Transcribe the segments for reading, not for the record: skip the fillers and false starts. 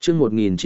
chương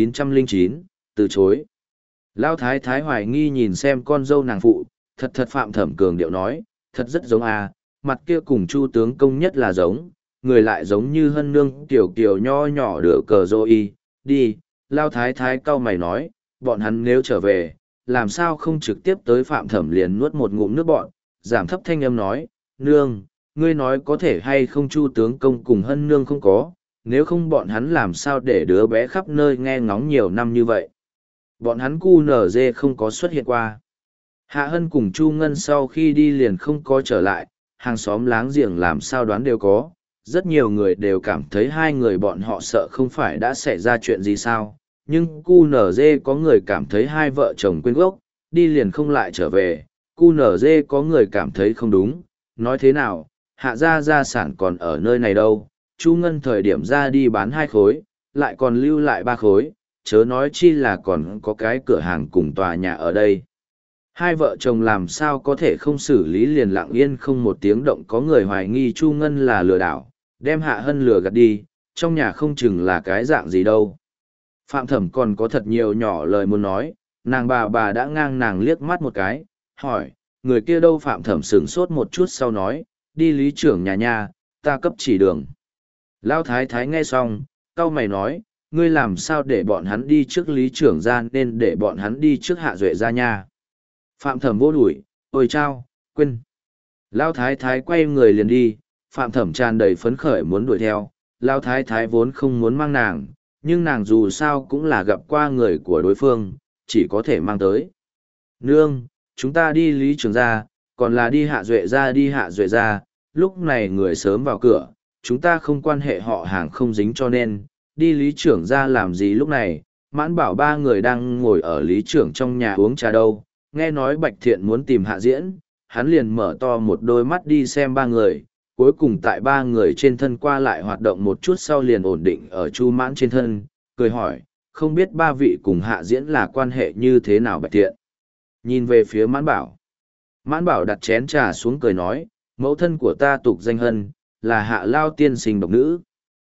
1909, từ chối. Lão thái thái hoài nghi nhìn xem con dâu nàng phụ, thật Phạm Thẩm cường điệu nói, thật rất giống à, mặt kia cùng Chu tướng công nhất là giống, người lại giống như hân nương tiểu kiều nho nhỏ đửa cờ dô y, đi, Lão thái thái cau mày nói, bọn hắn nếu trở về, làm sao không trực tiếp tới Phạm Thẩm liền nuốt một ngụm nước bọn, giảm thấp thanh âm nói, nương, ngươi nói có thể hay không Chu tướng công cùng hân nương không có, nếu không bọn hắn làm sao để đứa bé khắp nơi nghe ngóng nhiều năm như vậy. Bọn hắn cu nở dê không có xuất hiện qua. Hạ Hân cùng Chu Ngân sau khi đi liền không có trở lại, hàng xóm láng giềng làm sao đoán đều có. Rất nhiều người đều cảm thấy hai người bọn họ sợ không phải đã xảy ra chuyện gì sao. Nhưng cu nở dê có người cảm thấy hai vợ chồng quên gốc, đi liền không lại trở về. Cu nở dê có người cảm thấy không đúng, nói thế nào, hạ gia sản còn ở nơi này đâu. Chu Ngân thời điểm ra đi bán 2 khối, lại còn lưu lại 3 khối, chớ nói chi là còn có cái cửa hàng cùng tòa nhà ở đây. Hai vợ chồng làm sao có thể không xử lý liền lặng yên không một tiếng động, có người hoài nghi Chu Ngân là lừa đảo, đem Hạ Hân lừa gạt đi, trong nhà không chừng là cái dạng gì đâu. Phạm Thẩm còn có thật nhiều nhỏ lời muốn nói, nàng bà đã ngang nàng liếc mắt một cái, hỏi, người kia đâu? Phạm Thẩm sửng sốt một chút sau nói, đi lý trưởng nhà nha, ta cấp chỉ đường. Lão thái thái nghe xong, cau mày nói, ngươi làm sao để bọn hắn đi trước lý trưởng ra nên để bọn hắn đi trước Hạ Duệ ra nha. Phạm Thẩm vô đuổi, ôi chao, quên. Lão thái thái quay người liền đi, Phạm Thẩm tràn đầy phấn khởi muốn đuổi theo, Lão thái thái vốn không muốn mang nàng, nhưng nàng dù sao cũng là gặp qua người của đối phương, chỉ có thể mang tới. Nương, chúng ta đi lý trưởng ra, còn là đi Hạ Duệ ra, đi Hạ Duệ ra, lúc này người sớm vào cửa, chúng ta không quan hệ họ hàng không dính cho nên, đi lý trưởng ra làm gì lúc này. Mãn Bảo 3 người đang ngồi ở lý trưởng trong nhà uống trà đâu, nghe nói Bạch Thiện muốn tìm Hạ Diễn, hắn liền mở to một đôi mắt đi xem 3 người, cuối cùng tại 3 người trên thân qua lại hoạt động một chút sau liền ổn định ở Chu Mãn trên thân, cười hỏi, không biết 3 vị cùng Hạ Diễn là quan hệ như thế nào? Bạch Thiện nhìn về phía Mãn Bảo. Mãn Bảo đặt chén trà xuống cười nói, mẫu thân của ta tục danh Hân, là Hạ Lao tiên sinh độc nữ.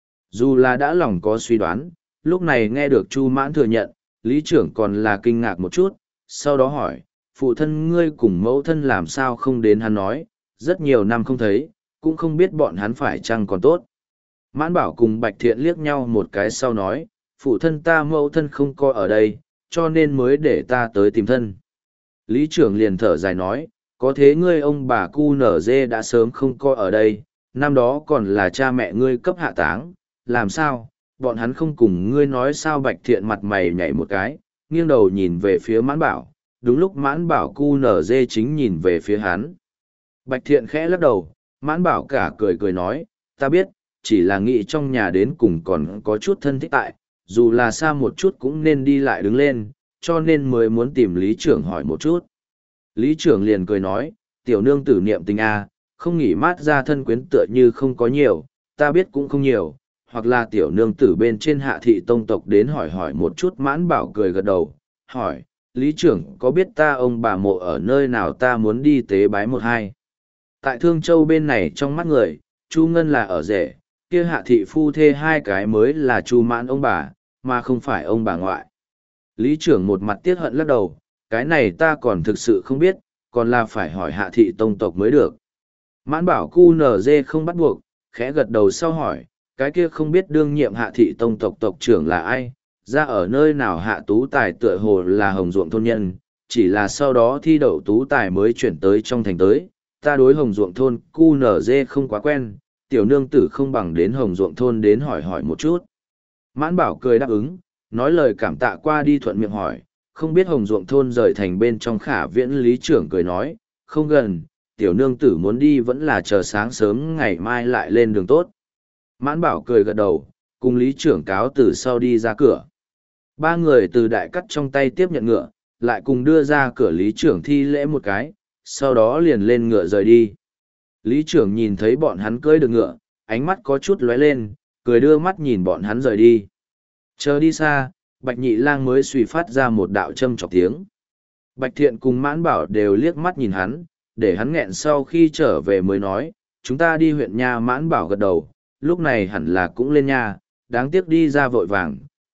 Dù là đã lòng có suy đoán, lúc này nghe được Chu Mãn thừa nhận, lý trưởng còn là kinh ngạc một chút, sau đó hỏi, phụ thân ngươi cùng mẫu thân làm sao không đến? Hắn nói, rất nhiều năm không thấy, cũng không biết bọn hắn phải chăng còn tốt. Mãn Bảo cùng Bạch Thiện liếc nhau một cái sau nói, phụ thân ta mẫu thân không coi ở đây, cho nên mới để ta tới tìm thân. Lý trưởng liền thở dài nói, có thế ngươi ông bà cu nở dê đã sớm không coi ở đây, năm đó còn là cha mẹ ngươi cấp hạ táng, làm sao, bọn hắn không cùng ngươi nói sao? Bạch Thiện mặt mày nhảy một cái, nghiêng đầu nhìn về phía Mãn Bảo, đúng lúc Mãn Bảo cu nở dê chính nhìn về phía hắn. Bạch Thiện khẽ lắc đầu, Mãn Bảo cả cười nói, ta biết, chỉ là nghĩ trong nhà đến cùng còn có chút thân thích tại, dù là xa một chút cũng nên đi lại đứng lên, cho nên mới muốn tìm lý trưởng hỏi một chút. Lý trưởng liền cười nói, tiểu nương tử niệm tình a, không nghỉ mát ra thân quyến tựa như không có nhiều, ta biết cũng không nhiều, hoặc là tiểu nương tử bên trên Hạ thị tông tộc đến hỏi một chút. Mãn Bảo cười gật đầu, hỏi, lý trưởng có biết ta ông bà mộ ở nơi nào, ta muốn đi tế bái 1-2. Tại Thương Châu bên này, trong mắt người, Chu Ngân là ở rể, kia Hạ thị phu thê 2 cái mới là Chu Mãn ông bà, mà không phải ông bà ngoại. Lý trưởng một mặt tiếc hận lắc đầu, cái này ta còn thực sự không biết, còn là phải hỏi Hạ thị tông tộc mới được. Mãn Bảo cu nở dê không bắt buộc, khẽ gật đầu sau hỏi, cái kia không biết đương nhiệm Hạ thị tông tộc tộc trưởng là ai, ra ở nơi nào? Hạ Tú Tài tựa hồ là Hồng Ruộng thôn nhân, chỉ là sau đó thi đậu Tú Tài mới chuyển tới trong thành tới, ta đối Hồng Ruộng thôn cu nở dê không quá quen, tiểu nương tử không bằng đến Hồng Ruộng thôn đến hỏi một chút. Mãn Bảo cười đáp ứng, nói lời cảm tạ qua đi thuận miệng hỏi, không biết Hồng Ruộng thôn rời thành bên trong Khả Viễn? Lý trưởng cười nói, không gần, tiểu nương tử muốn đi vẫn là chờ sáng sớm ngày mai lại lên đường tốt. Mãn Bảo cười gật đầu, cùng lý trưởng cáo từ sau đi ra cửa. 3 người từ đại cắt trong tay tiếp nhận ngựa, lại cùng đưa ra cửa lý trưởng thi lễ một cái, sau đó liền lên ngựa rời đi. Lý trưởng nhìn thấy bọn hắn cưỡi được ngựa, ánh mắt có chút lóe lên, cười đưa mắt nhìn bọn hắn rời đi. Chờ đi xa, Bạch Nhị Lang mới suy phát ra một đạo châm chọc tiếng. Bạch Thiện cùng Mãn Bảo đều liếc mắt nhìn hắn, để hắn nghẹn sau khi trở về mới nói, chúng ta đi huyện nha. Mãn Bảo gật đầu, lúc này hẳn là cũng lên nha, đáng tiếc đi ra vội vàng,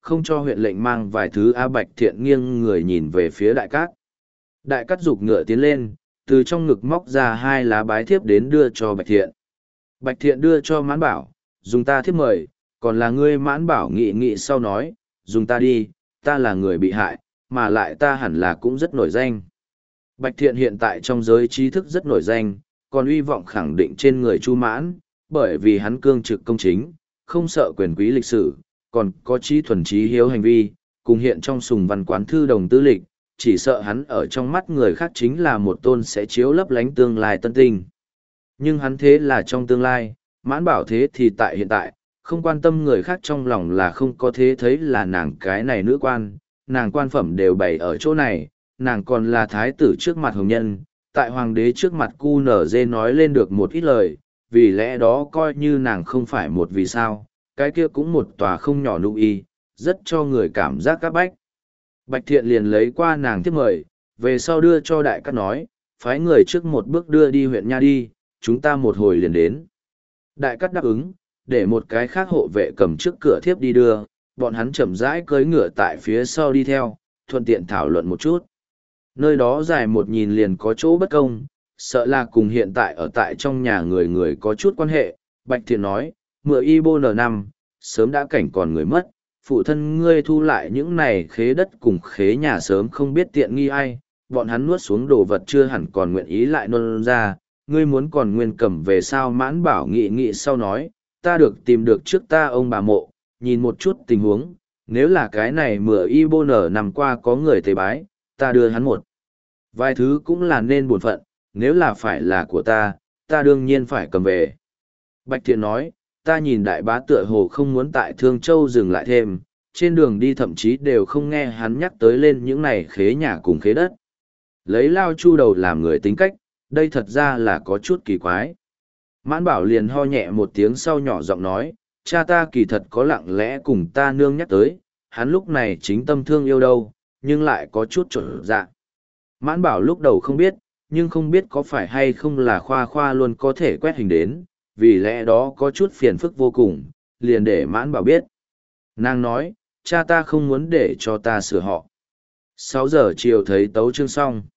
không cho huyện lệnh mang vài thứ. A Bạch Thiện nghiêng người nhìn về phía Đại Cát. Đại Cát giục ngựa tiến lên, từ trong ngực móc ra 2 lá bái thiếp đến đưa cho Bạch Thiện. Bạch Thiện đưa cho Mãn Bảo, dùng ta thiếp mời, còn là ngươi. Mãn Bảo nghị nghị sau nói, dùng ta đi, ta là người bị hại, mà lại ta hẳn là cũng rất nổi danh. Bạch Thiện hiện tại trong giới trí thức rất nổi danh, còn uy vọng khẳng định trên người Chu Mãn, bởi vì hắn cương trực công chính, không sợ quyền quý lịch sử, còn có trí thuần trí hiếu hành vi, cùng hiện trong sùng văn quán thư đồng tư lịch, chỉ sợ hắn ở trong mắt người khác chính là một tôn sẽ chiếu lấp lánh tương lai tân tinh. Nhưng hắn thế là trong tương lai, Mãn Bảo thế thì tại hiện tại, không quan tâm người khác trong lòng là không có thế thấy là nàng cái này nữ quan, nàng quan phẩm đều bày ở chỗ này, nàng còn là thái tử trước mặt hồng nhân, tại hoàng đế trước mặt cu nở dê nói lên được một ít lời, vì lẽ đó coi như nàng không phải một vì sao, cái kia cũng một tòa không nhỏ nụ y, rất cho người cảm giác các bách. Bạch Thiện liền lấy qua nàng tiếp mời, về sau đưa cho Đại Cát nói, phái người trước một bước đưa đi huyện nha đi, chúng ta một hồi liền đến. Đại Cát đáp ứng, để một cái khác hộ vệ cầm trước cửa thiếp đi đưa, bọn hắn chậm rãi cưỡi ngựa tại phía sau đi theo, thuận tiện thảo luận một chút. Nơi đó dài một nhìn liền có chỗ bất công, sợ là cùng hiện tại ở tại trong nhà người người có chút quan hệ. Bạch Thiện nói, mựa y bô n5, sớm đã cảnh còn người mất, phụ thân ngươi thu lại những này khế đất cùng khế nhà sớm không biết tiện nghi ai, bọn hắn nuốt xuống đồ vật chưa hẳn còn nguyện ý lại nôn ra, ngươi muốn còn nguyên cầm về sao. Mãn Bảo nghị nghị sau nói, ta được tìm được trước ta ông bà mộ, nhìn một chút tình huống, nếu là cái này mựa y bô nở nằm qua có người tế bái, ta đưa hắn một vài thứ cũng là nên bổn phận, nếu là phải là của ta đương nhiên phải cầm về. Bạch Thiện nói, ta nhìn đại bá tựa hồ không muốn tại Thương Châu dừng lại thêm, trên đường đi thậm chí đều không nghe hắn nhắc tới lên những này khế nhà cùng khế đất. Lấy Lao Chu đầu làm người tính cách, đây thật ra là có chút kỳ quái. Mãn Bảo liền ho nhẹ một tiếng sau nhỏ giọng nói, cha ta kỳ thật có lặng lẽ cùng ta nương nhắc tới, hắn lúc này chính tâm thương yêu đâu, nhưng lại có chút trở dạ. Mãn Bảo lúc đầu không biết, nhưng không biết có phải hay không là Khoa Khoa luôn có thể quét hình đến, vì lẽ đó có chút phiền phức vô cùng, liền để Mãn Bảo biết. Nàng nói, cha ta không muốn để cho ta sửa họ. 6 giờ chiều thấy tấu chương xong.